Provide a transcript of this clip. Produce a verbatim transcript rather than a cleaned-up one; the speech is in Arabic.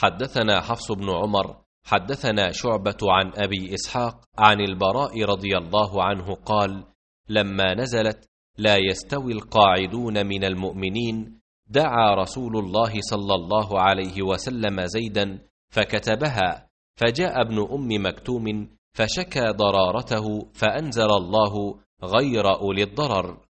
حدثنا حفص بن عمر حدثنا شعبة عن أبي إسحاق عن البراء رضي الله عنه قال: لما نزلت لا يستوي القاعدون من المؤمنين دعا رسول الله صلى الله عليه وسلم زيدا فكتبها، فجاء ابن أم مكتوم فشكى ضرارته، فأنزل الله غير أولي الضرر.